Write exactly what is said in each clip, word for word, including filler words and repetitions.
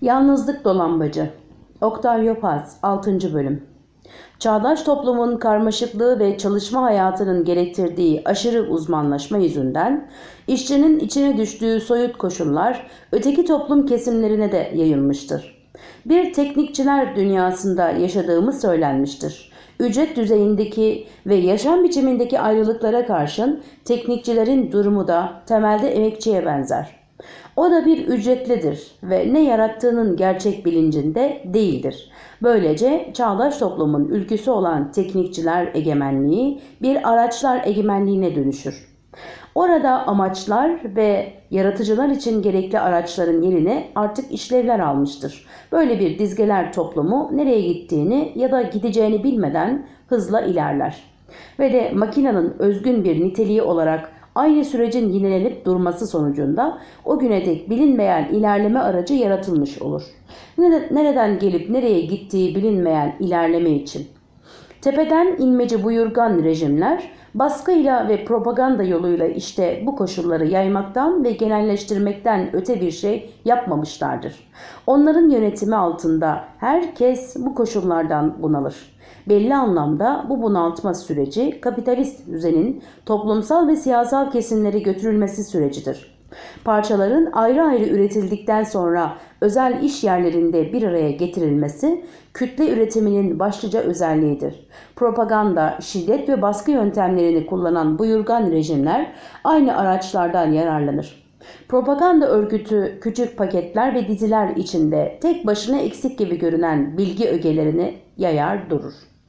Yalnızlık Dolambacı Octavio Paz altıncı. Bölüm. Çağdaş toplumun karmaşıklığı ve çalışma hayatının gerektirdiği aşırı uzmanlaşma yüzünden işçinin içine düştüğü soyut koşullar öteki toplum kesimlerine de yayılmıştır. Bir teknikçiler dünyasında yaşadığımı söylenmiştir. Ücret düzeyindeki ve yaşam biçimindeki ayrılıklara karşın teknikçilerin durumu da temelde emekçiye benzer. O da bir ücretlidir ve ne yarattığının gerçek bilincinde değildir. Böylece çağdaş toplumun ülküsü olan teknikçiler egemenliği bir araçlar egemenliğine dönüşür. Orada amaçlar ve yaratıcılar için gerekli araçların yerine artık işlevler almıştır. Böyle bir dizgeler toplumu nereye gittiğini ya da gideceğini bilmeden hızla ilerler. Ve de makinenin özgün bir niteliği olarak aynı sürecin yenilenip durması sonucunda o güne dek bilinmeyen ilerleme aracı yaratılmış olur. Nereden gelip nereye gittiği bilinmeyen ilerleme için. Tepeden inmeci buyurgan rejimler baskıyla ve propaganda yoluyla işte bu koşulları yaymaktan ve genelleştirmekten öte bir şey yapmamışlardır. Onların yönetimi altında herkes bu koşullardan bunalır. Belli anlamda bu bunaltma süreci kapitalist düzenin toplumsal ve siyasal kesimleri götürülmesi sürecidir. Parçaların ayrı ayrı üretildikten sonra özel iş yerlerinde bir araya getirilmesi kütle üretiminin başlıca özelliğidir. Propaganda, şiddet ve baskı yöntemlerini kullanan buyurgan rejimler aynı araçlardan yararlanır. Propaganda örgütü küçük paketler ve diziler içinde tek başına eksik gibi görünen bilgi ögelerini yayar durur.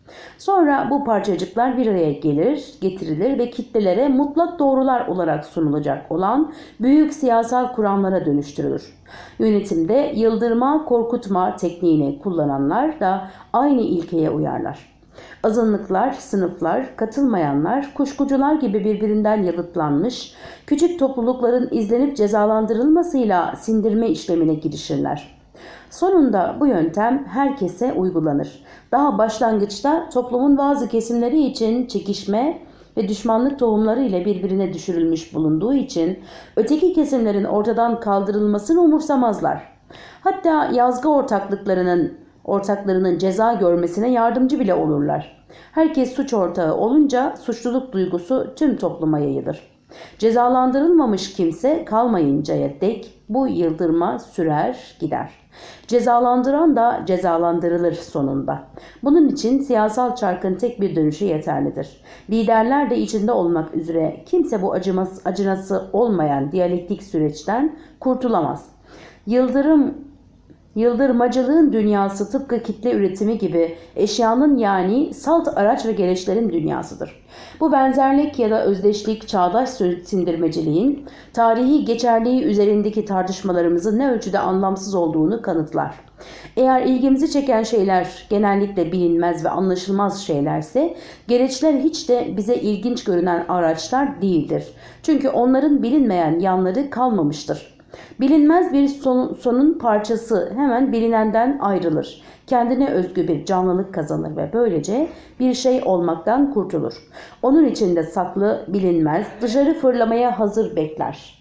Sonra bu parçacıklar bir araya gelir, getirilir ve kitlelere mutlak doğrular olarak sunulacak olan büyük siyasal kuramlara dönüştürülür. Yönetimde yıldırma, korkutma tekniğini kullananlar da aynı ilkeye uyarlar. Azınlıklar, sınıflar, katılmayanlar, kuşkucular gibi birbirinden yalıtlanmış, küçük toplulukların izlenip cezalandırılmasıyla sindirme işlemine girişirler. Sonunda bu yöntem herkese uygulanır. Daha başlangıçta toplumun bazı kesimleri için çekişme ve düşmanlık tohumları ile birbirine düşürülmüş bulunduğu için öteki kesimlerin ortadan kaldırılmasını umursamazlar. Hatta yazgı ortaklıklarının ortaklarının ceza görmesine yardımcı bile olurlar. Herkes suç ortağı olunca suçluluk duygusu tüm topluma yayılır. Cezalandırılmamış kimse kalmayıncaya dek bu yıldırma sürer gider. Cezalandıran da cezalandırılır sonunda. Bunun için siyasal çarkın tek bir dönüşü yeterlidir. Liderler de içinde olmak üzere kimse bu acıması, acınası olmayan diyalektik süreçten kurtulamaz. Yıldırım Yıldırmacılığın dünyası tıpkı kitle üretimi gibi eşyanın yani salt araç ve gereçlerin dünyasıdır. Bu benzerlik ya da özdeşlik çağdaş sindirmeciliğin tarihi geçerliği üzerindeki tartışmalarımızın ne ölçüde anlamsız olduğunu kanıtlar. Eğer ilgimizi çeken şeyler genellikle bilinmez ve anlaşılmaz şeylerse gereçler hiç de bize ilginç görünen araçlar değildir. Çünkü onların bilinmeyen yanları kalmamıştır. Bilinmez bir son, sonun parçası hemen bilinenden ayrılır. Kendine özgü bir canlılık kazanır ve böylece bir şey olmaktan kurtulur. Onun içinde saklı, bilinmez, dışarı fırlamaya hazır bekler.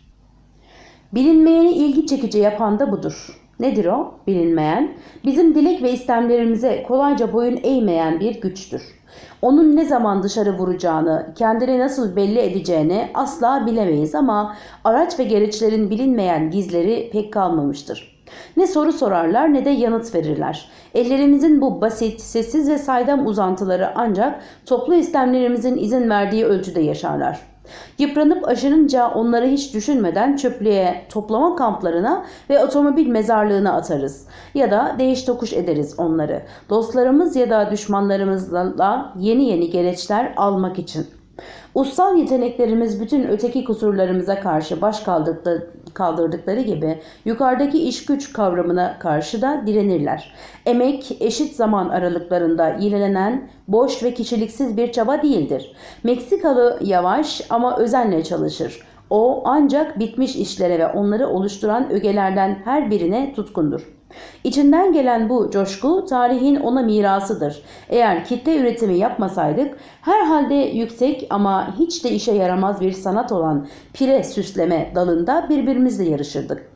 Bilinmeyeni ilgi çekici yapan da budur. Nedir o? Bilinmeyen, bizim dilek ve istemlerimize kolayca boyun eğmeyen bir güçtür. Onun ne zaman dışarı vuracağını, kendini nasıl belli edeceğini asla bilemeyiz ama araç ve gereçlerin bilinmeyen gizleri pek kalmamıştır. Ne soru sorarlar ne de yanıt verirler. Ellerimizin bu basit, sessiz ve saydam uzantıları ancak toplu istemlerimizin izin verdiği ölçüde yaşarlar. Yıpranıp aşınınca onları hiç düşünmeden çöplüğe, toplama kamplarına ve otomobil mezarlığına atarız. Ya da değiş tokuş ederiz onları. Dostlarımız ya da düşmanlarımızla yeni yeni gereçler almak için. Ussal yeteneklerimiz bütün öteki kusurlarımıza karşı baş kaldırdıkları gibi yukarıdaki iş güç kavramına karşı da direnirler. Emek eşit zaman aralıklarında yinelenen boş ve kişiliksiz bir çaba değildir. Meksikalı yavaş ama özenle çalışır. O ancak bitmiş işlere ve onları oluşturan ögelerden her birine tutkundur. İçinden gelen bu coşku tarihin ona mirasıdır. Eğer kitle üretimi yapmasaydık herhalde yüksek ama hiç de işe yaramaz bir sanat olan pire süsleme dalında birbirimizle yarışırdık.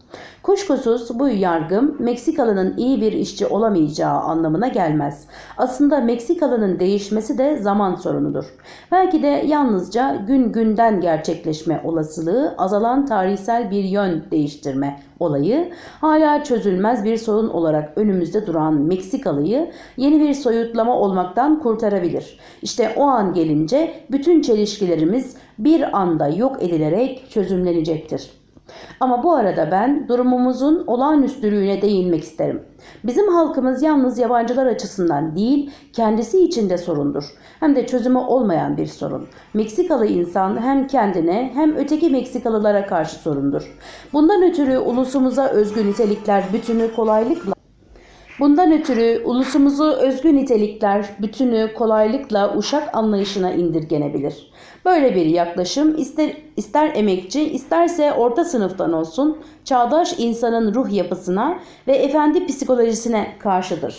Kuşkusuz bu yargım Meksikalı'nın iyi bir işçi olamayacağı anlamına gelmez. Aslında Meksikalı'nın değişmesi de zaman sorunudur. Belki de yalnızca gün günden gerçekleşme olasılığı, azalan tarihsel bir yön değiştirme olayı, hala çözülmez bir sorun olarak önümüzde duran Meksikalı'yı yeni bir soyutlama olmaktan kurtarabilir. İşte o an gelince bütün çelişkilerimiz bir anda yok edilerek çözümlenecektir. Ama bu arada ben durumumuzun olağanüstülüğüne değinmek isterim. Bizim halkımız yalnız yabancılar açısından değil, kendisi için de sorundur. Hem de çözümü olmayan bir sorun. Meksikalı insan hem kendine hem öteki Meksikalılara karşı sorundur. Bundan ötürü ulusumuza özgü nitelikler bütünü kolaylıkla Bundan ötürü ulusumuzu özgü nitelikler bütünü kolaylıkla uşak anlayışına indirgenebilir. Böyle bir yaklaşım ister, ister emekçi isterse orta sınıftan olsun çağdaş insanın ruh yapısına ve efendi psikolojisine karşıdır.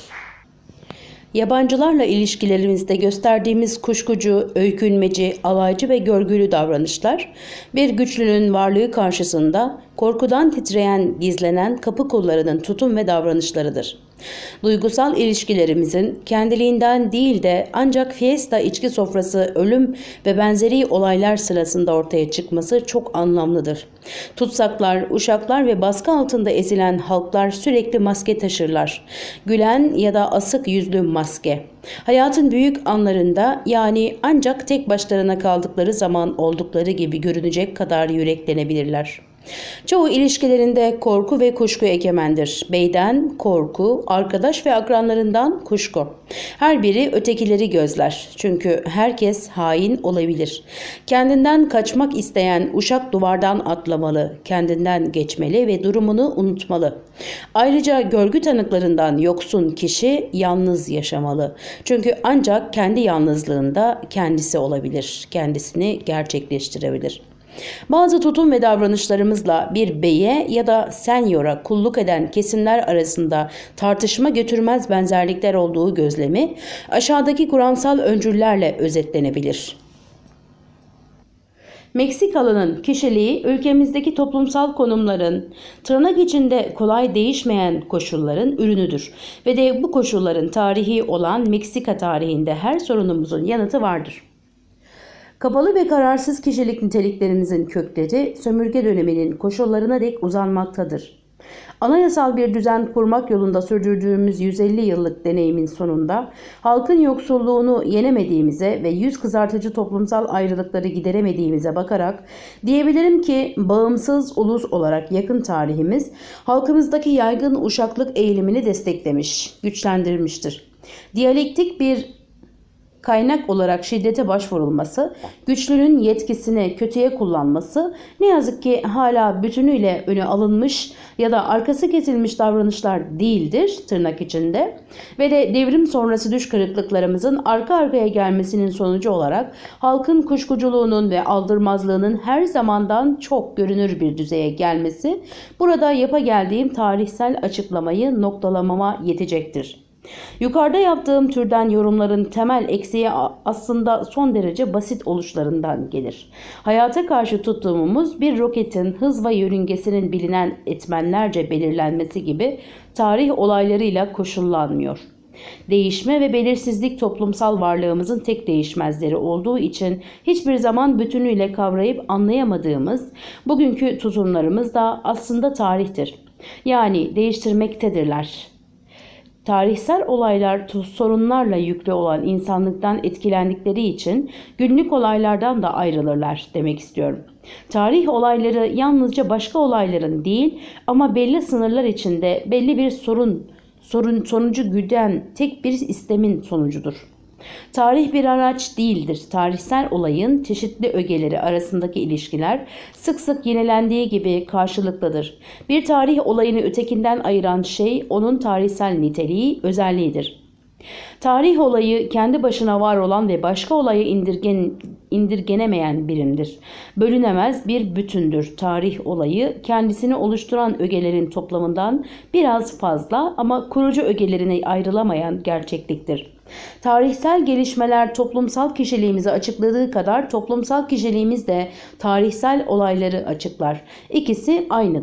Yabancılarla ilişkilerimizde gösterdiğimiz kuşkucu, öykünmeci, alaycı ve görgülü davranışlar, bir güçlünün varlığı karşısında korkudan titreyen, gizlenen kapı kollarının tutum ve davranışlarıdır. Duygusal ilişkilerimizin kendiliğinden değil de ancak fiesta içki sofrası, ölüm ve benzeri olaylar sırasında ortaya çıkması çok anlamlıdır. Tutsaklar, uşaklar ve baskı altında ezilen halklar sürekli maske taşırlar. Gülen ya da asık yüzlü maske. Hayatın büyük anlarında, yani ancak tek başlarına kaldıkları zaman oldukları gibi görünecek kadar yüreklenebilirler. Çoğu ilişkilerinde korku ve kuşku egemendir. Beyden korku, arkadaş ve akranlarından kuşku. Her biri ötekileri gözler. Çünkü herkes hain olabilir. Kendinden kaçmak isteyen uşak duvardan atlamalı, kendinden geçmeli ve durumunu unutmalı. Ayrıca görgü tanıklarından yoksun kişi yalnız yaşamalı. Çünkü ancak kendi yalnızlığında kendisi olabilir, kendisini gerçekleştirebilir. Bazı tutum ve davranışlarımızla bir beye ya da senyora kulluk eden kesimler arasında tartışma götürmez benzerlikler olduğu gözlemi aşağıdaki kuramsal öncüllerle özetlenebilir. Meksikalı'nın kişiliği ülkemizdeki toplumsal konumların, tırnak içinde kolay değişmeyen koşulların ürünüdür ve de bu koşulların tarihi olan Meksika tarihinde her sorunumuzun yanıtı vardır. Kapalı ve kararsız kişilik niteliklerimizin kökleri sömürge döneminin koşullarına dek uzanmaktadır. Anayasal bir düzen kurmak yolunda sürdürdüğümüz yüz elli yıllık deneyimin sonunda halkın yoksulluğunu yenemediğimize ve yüz kızartıcı toplumsal ayrılıkları gideremediğimize bakarak diyebilirim ki bağımsız ulus olarak yakın tarihimiz halkımızdaki yaygın uşaklık eğilimini desteklemiş, güçlendirmiştir. Diyalektik bir kaynak olarak şiddete başvurulması, güçlünün yetkisini kötüye kullanması ne yazık ki hala bütünüyle öne alınmış ya da arkası kesilmiş davranışlar değildir tırnak içinde ve de devrim sonrası düş kırıklıklarımızın arka arkaya gelmesinin sonucu olarak halkın kuşkuculuğunun ve aldırmazlığının her zamandan çok görünür bir düzeye gelmesi burada yapa geldiğim tarihsel açıklamayı noktalamama yetecektir. Yukarıda yaptığım türden yorumların temel eksiği aslında son derece basit oluşlarından gelir. Hayata karşı tutumumuz bir roketin hız ve yörüngesinin bilinen etmenlerce belirlenmesi gibi tarih olaylarıyla koşullanmıyor. Değişme ve belirsizlik toplumsal varlığımızın tek değişmezleri olduğu için hiçbir zaman bütünüyle kavrayıp anlayamadığımız bugünkü tutumlarımız da aslında tarihtir. Yani değiştirmektedirler. Tarihsel olaylar sorunlarla yüklü olan insanlıktan etkilendikleri için günlük olaylardan da ayrılırlar demek istiyorum. Tarih olayları yalnızca başka olayların değil ama belli sınırlar içinde belli bir sorun, sorun sonucu güden tek bir istemin sonucudur. Tarih bir araç değildir. Tarihsel olayın çeşitli ögeleri arasındaki ilişkiler sık sık yenilendiği gibi karşılıklıdır. Bir tarih olayını ötekinden ayıran şey onun tarihsel niteliği, özelliğidir. Tarih olayı kendi başına var olan ve başka olaya indirgen, indirgenemeyen birimdir. Bölünemez bir bütündür. Tarih olayı kendisini oluşturan ögelerin toplamından biraz fazla ama kurucu ögelerine ayrılamayan gerçekliktir. Tarihsel gelişmeler toplumsal kişiliğimizi açıkladığı kadar toplumsal kişiliğimiz de tarihsel olayları açıklar. İkisi aynıdır.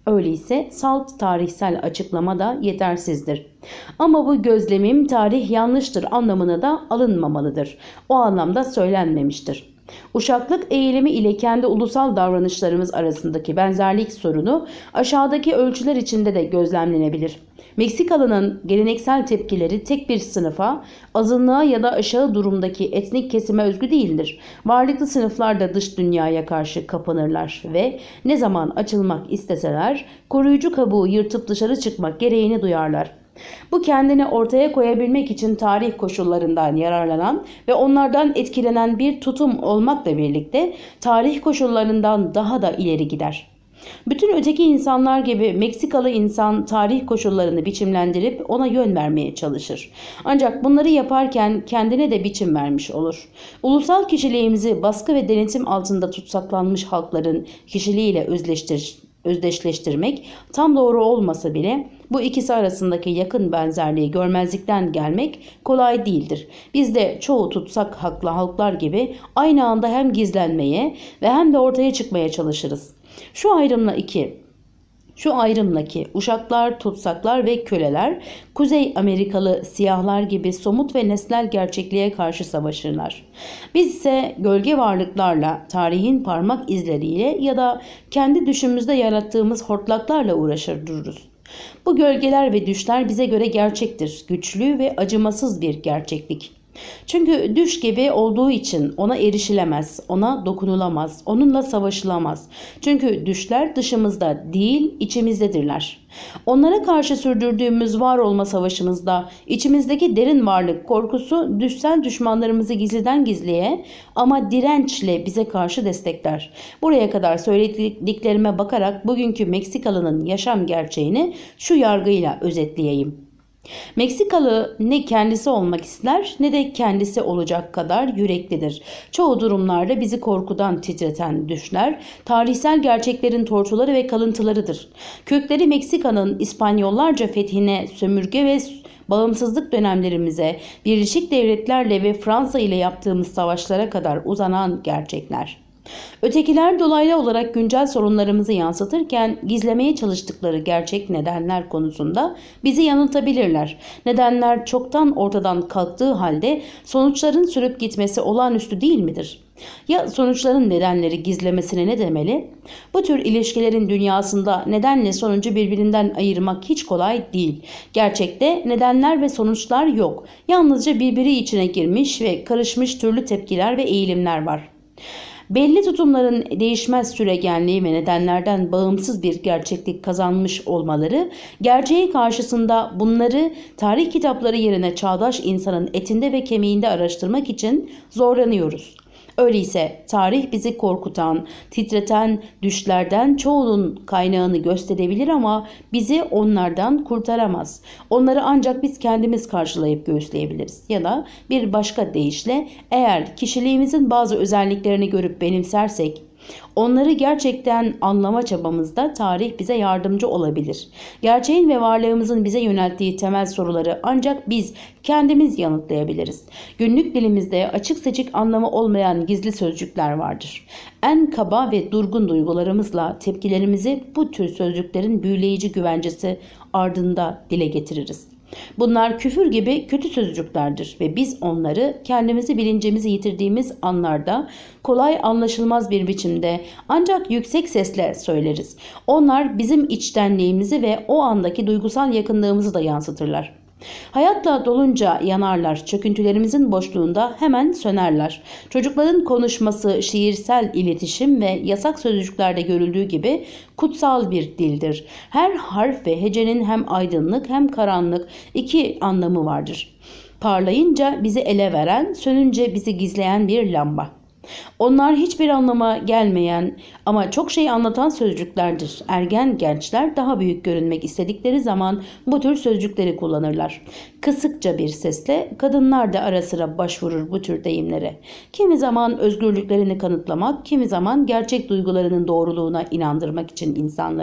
Öyleyse salt tarihsel açıklama da yetersizdir. Ama bu gözlemim tarih yanlıştır anlamına da alınmamalıdır. O anlamda söylenmemiştir. Uşaklık eğilimi ile kendi ulusal davranışlarımız arasındaki benzerlik sorunu aşağıdaki ölçüler içinde de gözlemlenebilir. Meksikalı'nın geleneksel tepkileri tek bir sınıfa, azınlığa ya da aşağı durumdaki etnik kesime özgü değildir. Varlıklı sınıflar da dış dünyaya karşı kapanırlar ve ne zaman açılmak isteseler koruyucu kabuğu yırtıp dışarı çıkmak gereğini duyarlar. Bu kendini ortaya koyabilmek için tarih koşullarından yararlanan ve onlardan etkilenen bir tutum olmakla birlikte tarih koşullarından daha da ileri gider. Bütün öteki insanlar gibi Meksikalı insan tarih koşullarını biçimlendirip ona yön vermeye çalışır. Ancak bunları yaparken kendine de biçim vermiş olur. Ulusal kişiliğimizi baskı ve denetim altında tutsaklanmış halkların kişiliğiyle özleştir özdeşleştirmek tam doğru olmasa bile bu ikisi arasındaki yakın benzerliği görmezlikten gelmek kolay değildir. Biz de çoğu tutsak haklı halklar gibi aynı anda hem gizlenmeye ve hem de ortaya çıkmaya çalışırız. Şu ayrımla iki Şu ayrımla ki uşaklar, tutsaklar ve köleler Kuzey Amerikalı siyahlar gibi somut ve nesnel gerçekliğe karşı savaşırlar. Biz ise gölge varlıklarla, tarihin parmak izleriyle ya da kendi düşümüzde yarattığımız hortlaklarla uğraşır dururuz. Bu gölgeler ve düşler bize göre gerçektir, güçlü ve acımasız bir gerçeklik. Çünkü düş gibi olduğu için ona erişilemez, ona dokunulamaz, onunla savaşılamaz. Çünkü düşler dışımızda değil, içimizdedirler. Onlara karşı sürdürdüğümüz var olma savaşımızda içimizdeki derin varlık korkusu düşsel düşmanlarımızı gizliden gizliye ama dirençle bize karşı destekler. Buraya kadar söylediklerime bakarak bugünkü Meksikalı'nın yaşam gerçeğini şu yargıyla özetleyeyim. Meksikalı ne kendisi olmak ister ne de kendisi olacak kadar yüreklidir. Çoğu durumlarda bizi korkudan titreten düşler, tarihsel gerçeklerin tortuları ve kalıntılarıdır. Kökleri Meksika'nın İspanyollarca fethine, sömürge ve bağımsızlık dönemlerimize, Birleşik Devletlerle ve Fransa ile yaptığımız savaşlara kadar uzanan gerçekler. Ötekiler dolaylı olarak güncel sorunlarımızı yansıtırken gizlemeye çalıştıkları gerçek nedenler konusunda bizi yanıltabilirler. Nedenler çoktan ortadan kalktığı halde sonuçların sürüp gitmesi olağanüstü değil midir? Ya sonuçların nedenleri gizlemesine ne demeli? Bu tür ilişkilerin dünyasında nedenle sonucu birbirinden ayırmak hiç kolay değil. Gerçekte nedenler ve sonuçlar yok. Yalnızca birbiri içine girmiş ve karışmış türlü tepkiler ve eğilimler var. Belli tutumların değişmez süregenliği ve nedenlerden bağımsız bir gerçeklik kazanmış olmaları, gerçeği karşısında bunları tarih kitapları yerine çağdaş insanın etinde ve kemiğinde araştırmak için zorlanıyoruz. Öyleyse tarih bizi korkutan, titreten düşlerden çoğunun kaynağını gösterebilir ama bizi onlardan kurtaramaz. Onları ancak biz kendimiz karşılayıp göğüsleyebiliriz. Ya da bir başka deyişle eğer kişiliğimizin bazı özelliklerini görüp benimsersek, onları gerçekten anlama çabamızda tarih bize yardımcı olabilir. Gerçeğin ve varlığımızın bize yönelttiği temel soruları ancak biz kendimiz yanıtlayabiliriz. Günlük dilimizde açık seçik anlamı olmayan gizli sözcükler vardır. En kaba ve durgun duygularımızla tepkilerimizi bu tür sözcüklerin büyüleyici güvencesi ardında dile getiririz. Bunlar küfür gibi kötü sözcüklerdir ve biz onları kendimizi bilincimizi yitirdiğimiz anlarda kolay anlaşılmaz bir biçimde ancak yüksek sesle söyleriz. Onlar bizim içtenliğimizi ve o andaki duygusal yakınlığımızı da yansıtırlar. Hayatla dolunca yanarlar, çöküntülerimizin boşluğunda hemen sönerler. Çocukların konuşması şiirsel iletişim ve yasak sözcüklerde görüldüğü gibi kutsal bir dildir. Her harf ve hecenin hem aydınlık hem karanlık iki anlamı vardır. Parlayınca bizi ele veren, sönünce bizi gizleyen bir lamba. Onlar hiçbir anlama gelmeyen ama çok şey anlatan sözcüklerdir. Ergen gençler daha büyük görünmek istedikleri zaman bu tür sözcükleri kullanırlar. Kısıkça bir sesle kadınlar da ara sıra başvurur bu tür deyimlere. Kimi zaman özgürlüklerini kanıtlamak, kimi zaman gerçek duygularının doğruluğuna inandırmak için insanları.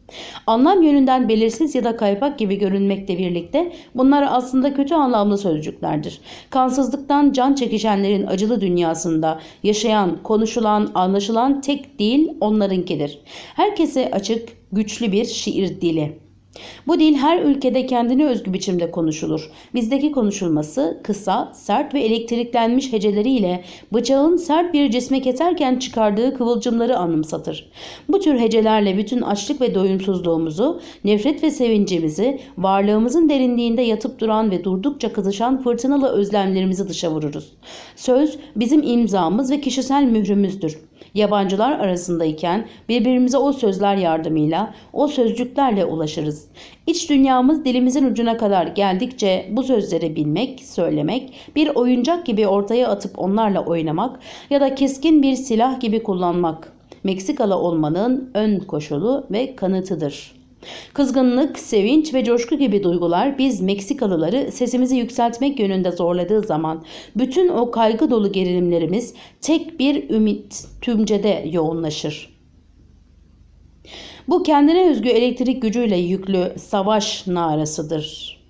Anlam yönünden belirsiz ya da kaypak gibi görünmekle birlikte bunlar aslında kötü anlamlı sözcüklerdir. Kansızlıktan can çekişenlerin acılı dünyasında yaşayan, konuşulan, anlaşılan tek dil onlarınkidir. Herkese açık, güçlü bir şiir dili. Bu dil her ülkede kendine özgü biçimde konuşulur. Bizdeki konuşulması kısa, sert ve elektriklenmiş heceleriyle bıçağın sert bir cisme keserken çıkardığı kıvılcımları anımsatır. Bu tür hecelerle bütün açlık ve doyumsuzluğumuzu, nefret ve sevincimizi, varlığımızın derinliğinde yatıp duran ve durdukça kızışan fırtınalı özlemlerimizi dışa vururuz. Söz bizim imzamız ve kişisel mührümüzdür. Yabancılar arasındayken birbirimize o sözler yardımıyla, o sözcüklerle ulaşırız. İç dünyamız dilimizin ucuna kadar geldikçe bu sözleri bilmek, söylemek, bir oyuncak gibi ortaya atıp onlarla oynamak ya da keskin bir silah gibi kullanmak Meksikalı olmanın ön koşulu ve kanıtıdır. Kızgınlık, sevinç ve coşku gibi duygular biz Meksikalıları sesimizi yükseltmek yönünde zorladığı zaman bütün o kaygı dolu gerilimlerimiz tek bir ümit tümcede yoğunlaşır. Bu kendine özgü elektrik gücüyle yüklü savaş narasıdır.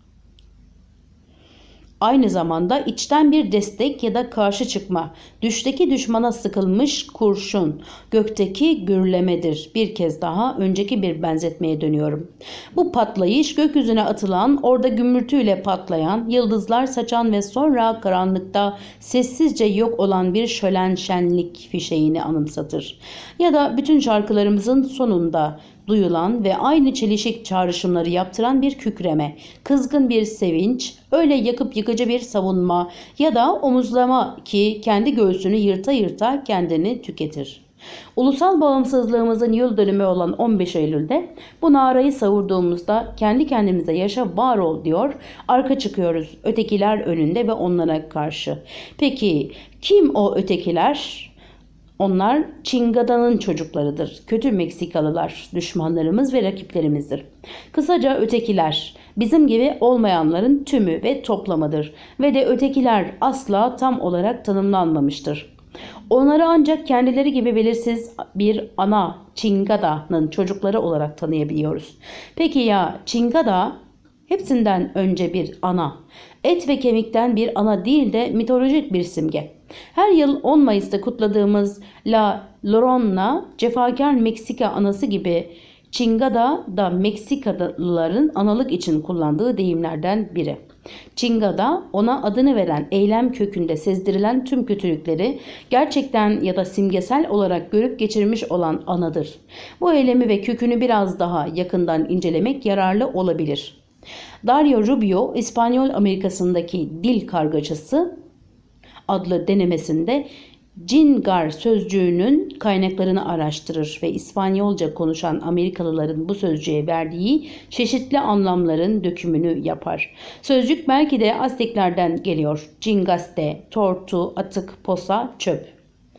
Aynı zamanda içten bir destek ya da karşı çıkma, düşteki düşmana sıkılmış kurşun, gökteki gürlemedir. Bir kez daha önceki bir benzetmeye dönüyorum. Bu patlayış gökyüzüne atılan, orada gümbürtüyle patlayan, yıldızlar saçan ve sonra karanlıkta sessizce yok olan bir şölen şenlik fişeğini anımsatır. Ya da bütün şarkılarımızın sonunda duyulan ve aynı çelişik çağrışımları yaptıran bir kükreme, kızgın bir sevinç, öyle yakıp yıkıcı bir savunma ya da omuzlama ki kendi göğsünü yırta yırta kendini tüketir. Ulusal bağımsızlığımızın yıl dönümü olan on beş Eylül'de bu narayı savurduğumuzda kendi kendimize yaşa var ol diyor, arka çıkıyoruz ötekiler önünde ve onlara karşı. Peki kim o ötekiler? Onlar Çingada'nın çocuklarıdır. Kötü Meksikalılar, düşmanlarımız ve rakiplerimizdir. Kısaca ötekiler, bizim gibi olmayanların tümü ve toplamıdır ve de ötekiler asla tam olarak tanımlanmamıştır. Onları ancak kendileri gibi belirsiz bir ana Çingada'nın çocukları olarak tanıyabiliyoruz. Peki ya Çingada hepsinden önce bir ana, et ve kemikten bir ana değil de mitolojik bir simge. Her yıl on Mayıs'ta kutladığımız La Llorona, cefakar Meksika anası gibi Çingada da Meksikalıların analık için kullandığı deyimlerden biri. Çingada ona adını veren eylem kökünde sezdirilen tüm kötülükleri gerçekten ya da simgesel olarak görüp geçirmiş olan anadır. Bu eylemi ve kökünü biraz daha yakından incelemek yararlı olabilir. Dario Rubio, İspanyol Amerikası'ndaki dil kargacası adlı denemesinde Cingar sözcüğünün kaynaklarını araştırır ve İspanyolca konuşan Amerikalıların bu sözcüğe verdiği çeşitli anlamların dökümünü yapar. Sözcük belki de Azteklerden geliyor. Cingaste, tortu, atık, posa, çöp.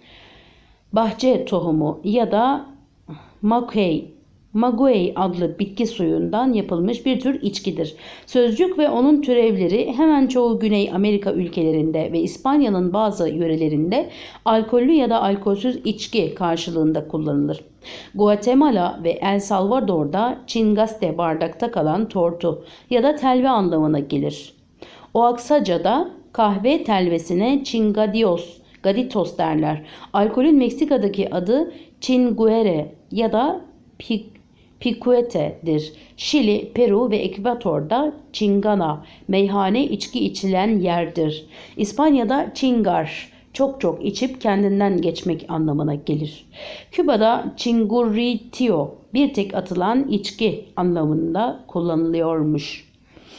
Bahçe tohumu ya da maguey, maguey adlı bitki suyundan yapılmış bir tür içkidir. Sözcük ve onun türevleri hemen çoğu Güney Amerika ülkelerinde ve İspanya'nın bazı yörelerinde alkollü ya da alkolsüz içki karşılığında kullanılır. Guatemala ve El Salvador'da chingaste bardakta kalan tortu ya da telve anlamına gelir. Oaxaca'da kahve telvesine chingadios, gaditos derler. Alkolün Meksika'daki adı chinguere ya da pik Picuete'dir. Şili, Peru ve Ekvator'da Chingana, meyhane içki içilen yerdir. İspanya'da chingar, çok çok içip kendinden geçmek anlamına gelir. Küba'da chingurritio, bir tek atılan içki anlamında kullanılıyormuş.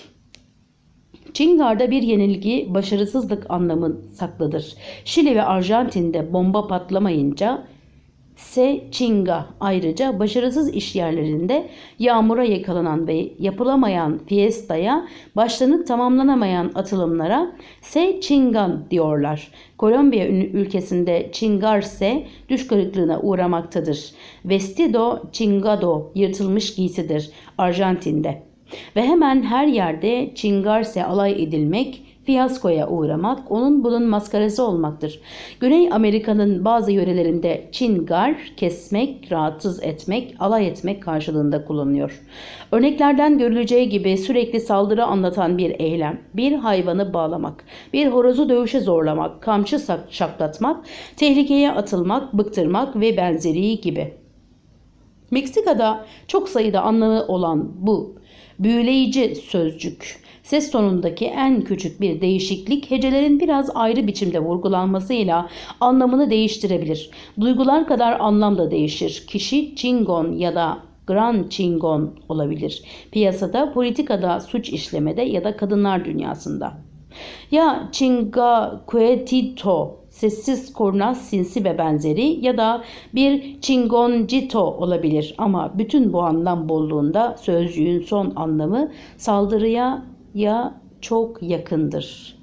Çingar'da bir yenilgi, başarısızlık anlamı saklıdır. Şili ve Arjantin'de bomba patlamayınca Se Chinga, ayrıca başarısız iş yerlerinde yağmura yakalanan ve yapılamayan fiestaya, başlanıp tamamlanamayan atılımlara Se Chingan diyorlar. Kolombiya ülkesinde Chingarse düş kırıklığına uğramaktadır. Vestido chingado, yırtılmış giysidir Arjantin'de. Ve hemen her yerde Chingarse alay edilmek, Fiyaskoya uğramak, onun bunun maskarası olmaktır. Güney Amerika'nın bazı yörelerinde çingar, kesmek, rahatsız etmek, alay etmek karşılığında kullanılıyor. Örneklerden görüleceği gibi sürekli saldırı anlatan bir eylem, bir hayvanı bağlamak, bir horozu dövüşe zorlamak, kamçı şaklatmak, tehlikeye atılmak, bıktırmak ve benzeri gibi. Meksika'da çok sayıda anlamı olan bu büyüleyici sözcük, ses tonundaki en küçük bir değişiklik hecelerin biraz ayrı biçimde vurgulanmasıyla anlamını değiştirebilir. Duygular kadar anlam da değişir. Kişi chingon ya da gran chingon olabilir. Piyasada, politikada, suç işlemede ya da kadınlar dünyasında. Ya chingaquetito, sessiz kurnaz, sinsi ve benzeri ya da bir chingoncito olabilir ama bütün bu anlam bolluğunda sözcüğün son anlamı saldırıya ya çok yakındır.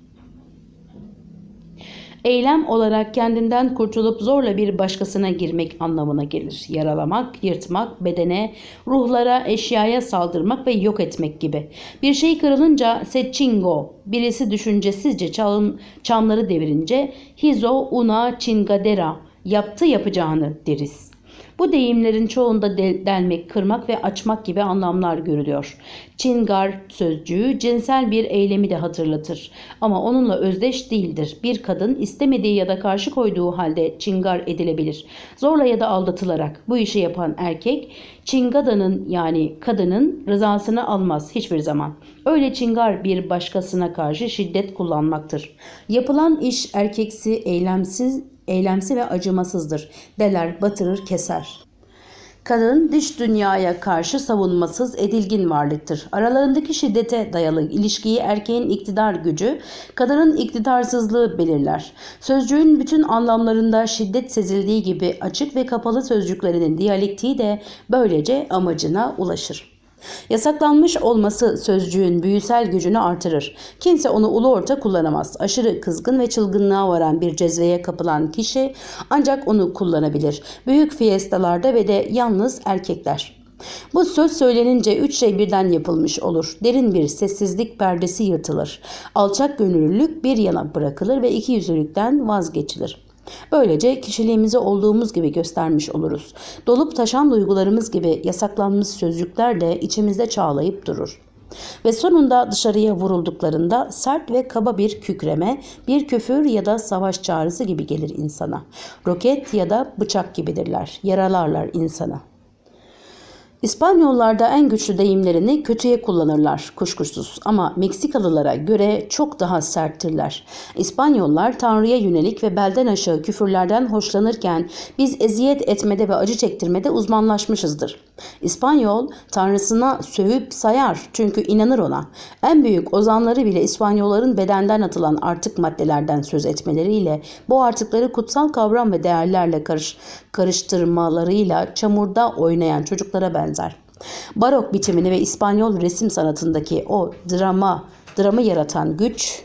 Eylem olarak kendinden kurtulup zorla bir başkasına girmek anlamına gelir. Yaralamak, yırtmak, bedene, ruhlara, eşyaya saldırmak ve yok etmek gibi. Bir şey kırılınca sechingo, birisi düşüncesizce çam, çamları devirince hizo una chingadera, yaptı yapacağını deriz. Bu deyimlerin çoğunda del, delmek, kırmak ve açmak gibi anlamlar görülüyor. Çingar sözcüğü cinsel bir eylemi de hatırlatır ama onunla özdeş değildir. Bir kadın istemediği ya da karşı koyduğu halde çingar edilebilir. Zorla ya da aldatılarak bu işi yapan erkek çingadanın yani kadının rızasını almaz hiçbir zaman. Öyle çingar bir başkasına karşı şiddet kullanmaktır. Yapılan iş erkeksi, eylemsiz eylemsi ve acımasızdır. Deler, batırır, keser. Kadın dış dünyaya karşı savunmasız, edilgin varlıktır. Aralarındaki şiddete dayalı ilişkiyi erkeğin iktidar gücü, kadının iktidarsızlığı belirler. Sözcüğün bütün anlamlarında şiddet sezildiği gibi açık ve kapalı sözcüklerinin diyalektiği de böylece amacına ulaşır. Yasaklanmış olması sözcüğün büyüsel gücünü artırır. Kimse onu ulu orta kullanamaz. Aşırı kızgın ve çılgınlığa varan bir cezveye kapılan kişi ancak onu kullanabilir. Büyük fiestalarda ve de yalnız erkekler. Bu söz söylenince üç şey birden yapılmış olur. Derin bir sessizlik perdesi yırtılır. Alçak gönüllülük bir yana bırakılır ve ikiyüzlülükten vazgeçilir. Böylece kişiliğimizi olduğumuz gibi göstermiş oluruz. Dolup taşan duygularımız gibi yasaklanmış sözcükler de içimizde çağlayıp durur. Ve sonunda dışarıya vurulduklarında sert ve kaba bir kükreme, bir küfür ya da savaş çağrısı gibi gelir insana. Roket ya da bıçak gibidirler, yaralarlar insana. İspanyollarda en güçlü deyimlerini kötüye kullanırlar kuşkusuz ama Meksikalılara göre çok daha serttirler. İspanyollar Tanrı'ya yönelik ve belden aşağı küfürlerden hoşlanırken biz eziyet etmede ve acı çektirmede uzmanlaşmışızdır. İspanyol Tanrısına sövüp sayar çünkü inanır ona. En büyük ozanları bile İspanyolların bedenden atılan artık maddelerden söz etmeleriyle bu artıkları kutsal kavram ve değerlerle karış, karıştırmalarıyla çamurda oynayan çocuklara benzer. Barok biçimini ve İspanyol resim sanatındaki o drama, dramı yaratan güç,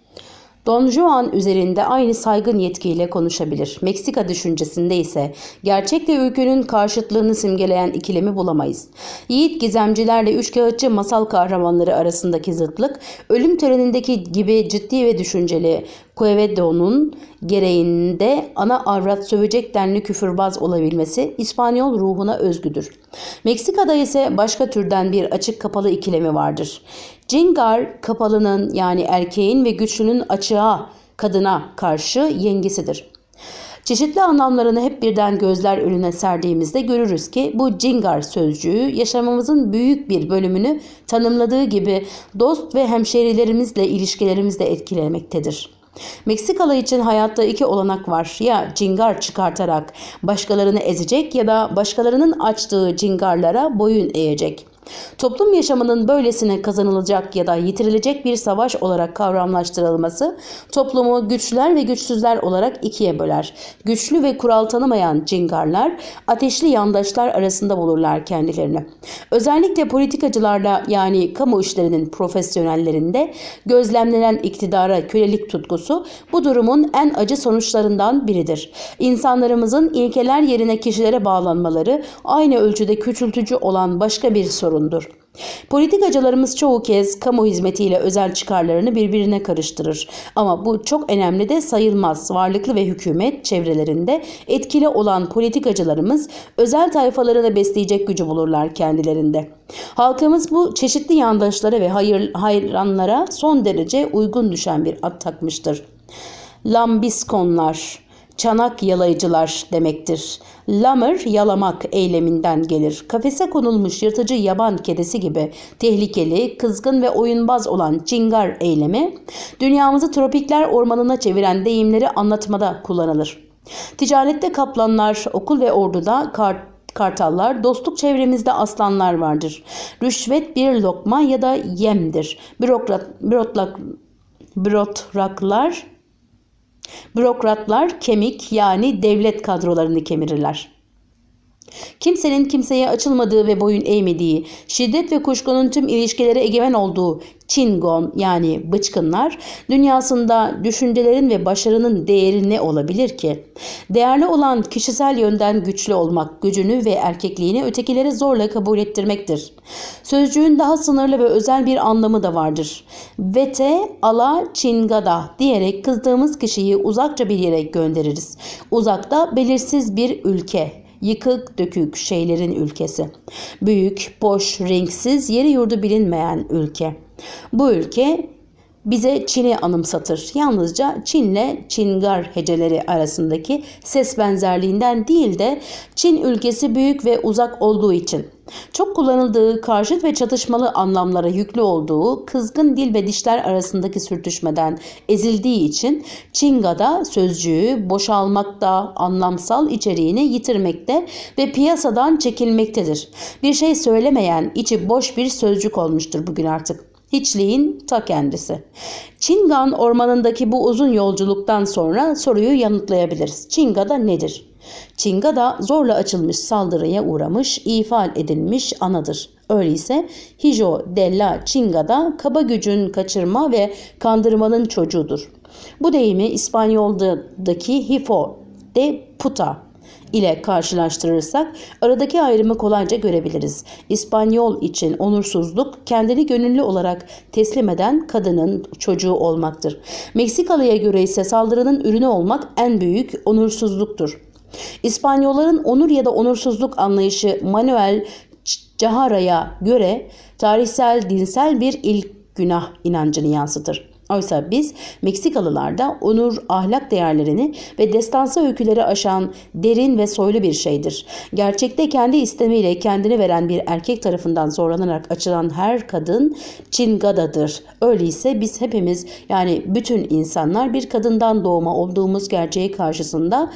Don Juan üzerinde aynı saygın yetkiyle konuşabilir. Meksika düşüncesinde ise gerçekle ülkünün karşıtlığını simgeleyen ikilemi bulamayız. Yiğit gizemcilerle üçkağıtçı masal kahramanları arasındaki zıtlık, ölüm törenindeki gibi ciddi ve düşünceli Quevedo'nun gereğinde ana avrat sövecek denli küfürbaz olabilmesi İspanyol ruhuna özgüdür. Meksika'da ise başka türden bir açık kapalı ikilemi vardır. Cingar kapalının yani erkeğin ve güçlünün açığa kadına karşı yengesidir. Çeşitli anlamlarını hep birden gözler önüne serdiğimizde görürüz ki bu cingar sözcüğü yaşamımızın büyük bir bölümünü tanımladığı gibi dost ve hemşerilerimizle ilişkilerimizle etkilemektedir. Meksikalı için hayatta iki olanak var. Ya cingar çıkartarak başkalarını ezecek ya da başkalarının açtığı cingarlara boyun eğecek. Toplum yaşamının böylesine kazanılacak ya da yitirilecek bir savaş olarak kavramlaştırılması toplumu güçlüler ve güçsüzler olarak ikiye böler. Güçlü ve kural tanımayan cingarlar ateşli yandaşlar arasında bulurlar kendilerini. Özellikle politikacılarla yani kamu işlerinin profesyonellerinde gözlemlenen iktidara kölelik tutkusu bu durumun en acı sonuçlarından biridir. İnsanlarımızın ilkeler yerine kişilere bağlanmaları aynı ölçüde küçültücü olan başka bir sorundur. Politikacılarımız çoğu kez kamu hizmetiyle özel çıkarlarını birbirine karıştırır. Ama bu çok önemli de sayılmaz. Varlıklı ve hükümet çevrelerinde etkili olan politikacılarımız özel tayfalarını besleyecek gücü bulurlar kendilerinde. Halkımız bu çeşitli yandaşlara ve hayır, hayranlara son derece uygun düşen bir ad takmıştır. Lambiskonlar, çanak yalayıcılar demektir. Lamır, yalamak eyleminden gelir. Kafese konulmuş yırtıcı yaban kedisi gibi tehlikeli, kızgın ve oyunbaz olan çingar eylemi, dünyamızı tropikler ormanına çeviren deyimleri anlatmada kullanılır. Ticarette kaplanlar, okul ve orduda kart kartallar, dostluk çevremizde aslanlar vardır. Rüşvet bir lokma ya da yemdir. Bürokrat, bürotlak, bürotraklar, bürokratlar kemik yani devlet kadrolarını kemirirler. Kimsenin kimseye açılmadığı ve boyun eğmediği, şiddet ve kuşkunun tüm ilişkilere egemen olduğu Çingon yani bıçkınlar dünyasında düşüncelerin ve başarının değeri ne olabilir ki? Değerli olan kişisel yönden güçlü olmak, gücünü ve erkekliğini ötekilere zorla kabul ettirmektir. Sözcüğün daha sınırlı ve özel bir anlamı da vardır. Vete ala çingada diyerek kızdığımız kişiyi uzakça bir yere göndeririz. Uzakta belirsiz bir ülke. Yıkık dökük şeylerin ülkesi. Büyük, boş, renksiz, yeri yurdu bilinmeyen ülke. Bu ülke bize Çin'i anımsatır. Yalnızca Çin'le Çingar heceleri arasındaki ses benzerliğinden değil de Çin ülkesi büyük ve uzak olduğu için. Çok kullanıldığı, karşıt ve çatışmalı anlamlara yüklü olduğu, kızgın dil ve dişler arasındaki sürtüşmeden ezildiği için Çinga'da sözcüğü boşalmakta, anlamsal içeriğini yitirmekte ve piyasadan çekilmektedir. Bir şey söylemeyen, içi boş bir sözcük olmuştur bugün artık. Hiçliğin ta kendisi. Çingan ormanındaki bu uzun yolculuktan sonra soruyu yanıtlayabiliriz. Çingada nedir? Çingada zorla açılmış saldırıya uğramış, ifade edilmiş anadır. Öyleyse Hijo della Çingada kaba gücün kaçırma ve kandırmanın çocuğudur. Bu deyimi İspanyol'daki hijo de puta ile karşılaştırırsak aradaki ayrımı kolayca görebiliriz. İspanyol için onursuzluk kendini gönüllü olarak teslim eden kadının çocuğu olmaktır. Meksikalıya göre ise saldırının ürünü olmak en büyük onursuzluktur. İspanyolların onur ya da onursuzluk anlayışı Manuel Cahara'ya göre tarihsel, dinsel bir ilk günah inancını yansıtır. Oysa biz Meksikalılarda onur, ahlak değerlerini ve destansı öyküleri aşan derin ve soylu bir şeydir. Gerçekte kendi istemiyle kendini veren bir erkek tarafından zorlanarak açılan her kadın Çingadadır. Öyleyse biz hepimiz yani bütün insanlar bir kadından doğma olduğumuz gerçeği karşısında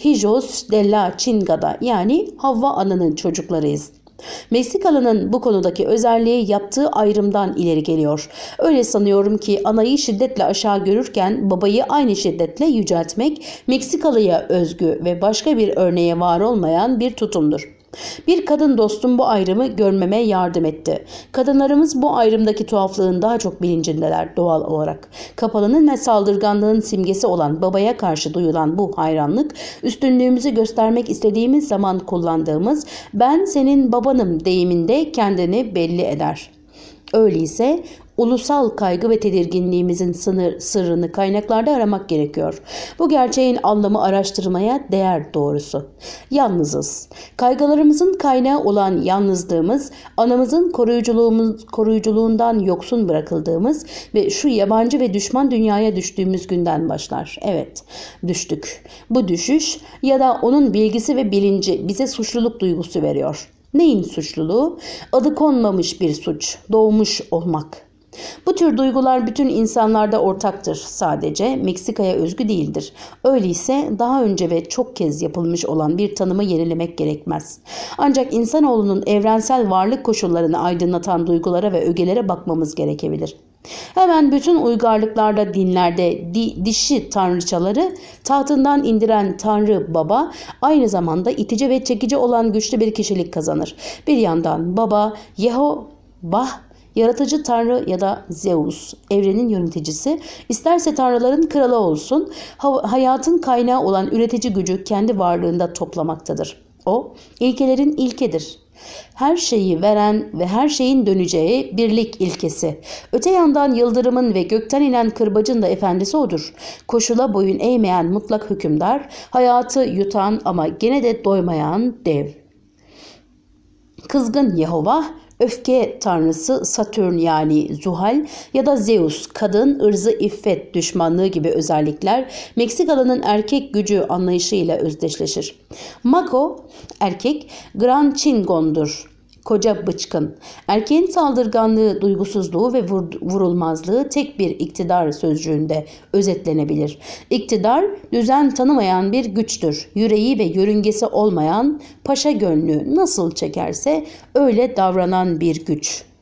Hijos della Çingada yani Havva Ana'nın çocuklarıyız. Meksikalı'nın bu konudaki özelliği yaptığı ayrımdan ileri geliyor. Öyle sanıyorum ki anayı şiddetle aşağı görürken babayı aynı şiddetle yüceltmek Meksikalı'ya özgü ve başka bir örneğe var olmayan bir tutumdur. Bir kadın dostum bu ayrımı görmeme yardım etti. Kadınlarımız bu ayrımdaki tuhaflığın daha çok bilincindeler doğal olarak. Kapalının ve saldırganlığın simgesi olan babaya karşı duyulan bu hayranlık, üstünlüğümüzü göstermek istediğimiz zaman kullandığımız "ben senin babanım" deyiminde kendini belli eder. Öyleyse ulusal kaygı ve tedirginliğimizin sınır, sırrını kaynaklarda aramak gerekiyor. Bu gerçeğin anlamı araştırmaya değer doğrusu. Yalnızız. Kaygılarımızın kaynağı olan yalnızlığımız, anamızın koruyuculuğumuz, koruyuculuğundan yoksun bırakıldığımız ve şu yabancı ve düşman dünyaya düştüğümüz günden başlar. Evet, düştük. Bu düşüş ya da onun bilgisi ve bilinci bize suçluluk duygusu veriyor. Neyin suçluluğu? Adı konmamış bir suç, doğmuş olmak. Bu tür duygular bütün insanlarda ortaktır. Sadece Meksika'ya özgü değildir. Öyleyse daha önce ve çok kez yapılmış olan bir tanımı yenilemek gerekmez. Ancak insanoğlunun evrensel varlık koşullarını aydınlatan duygulara ve ögelere bakmamız gerekebilir. Hemen bütün uygarlıklarda, dinlerde di, dişi tanrıçaları tahtından indiren Tanrı Baba aynı zamanda itici ve çekici olan güçlü bir kişilik kazanır. Bir yandan Baba, Yehovah, yaratıcı tanrı ya da Zeus, evrenin yöneticisi, isterse tanrıların kralı olsun, hayatın kaynağı olan üretici gücü kendi varlığında toplamaktadır. O, ilkelerin ilkedir. Her şeyi veren ve her şeyin döneceği birlik ilkesi. Öte yandan yıldırımın ve gökten inen kırbacın da efendisi odur. Koşula boyun eğmeyen mutlak hükümdar, hayatı yutan ama gene de doymayan dev. Kızgın Yehova, öfke tanrısı Satürn yani Zuhal ya da Zeus, kadın, ırzı, iffet, düşmanlığı gibi özellikler Meksikalı'nın erkek gücü anlayışıyla özdeşleşir. Mago, erkek, Gran Chingon'dur. Koca bıçkın. Erkeğin saldırganlığı, duygusuzluğu ve vurulmazlığı tek bir iktidar sözcüğünde özetlenebilir. İktidar, düzen tanımayan bir güçtür. Yüreği ve yörüngesi olmayan, paşa gönlü nasıl çekerse öyle davranan bir güç.